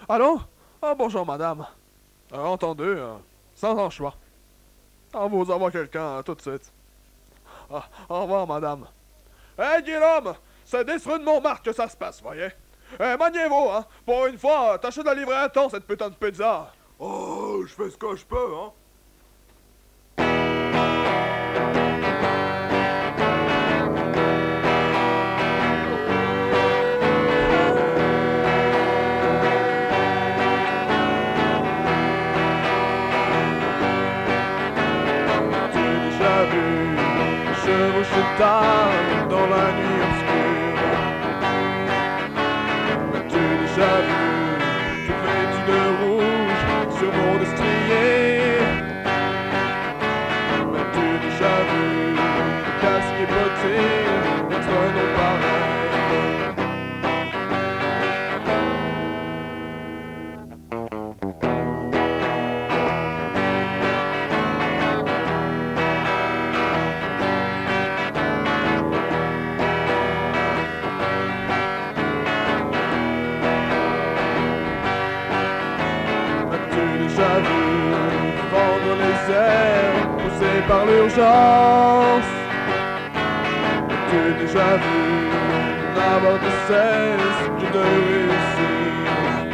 Allô? Ah, bonjour, madame. Entendu, sans en choix. On vous envoie quelqu'un tout de suite. Ah, au revoir, madame. Hé, Guillaume! C'est des rues de Montmartre que ça se passe, voyez? Maniez-vous, hein! Pour une fois, tâchez de la livrer à temps, cette putain de pizza! Oh, je fais ce que je peux, hein. As-tu déjà vu chevaucher tard dans la nuit obscure? As-tu déjà vu tout vêtu de rouge sur mon destrier? As-tu déjà vu casque et botté être un nom pareil? As-tu déjà vu vendre les airs poussés par l'urgence? As-tu déjà vu n'avoir de cesse que de réussir?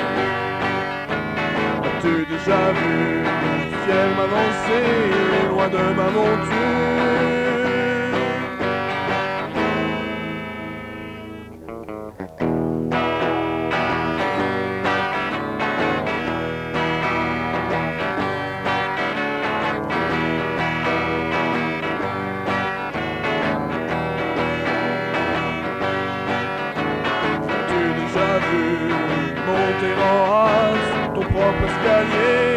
As-tu déjà vu le ciel m'avancer loin de ma monture? As-tu déjà vu monter en race ton propre escalier?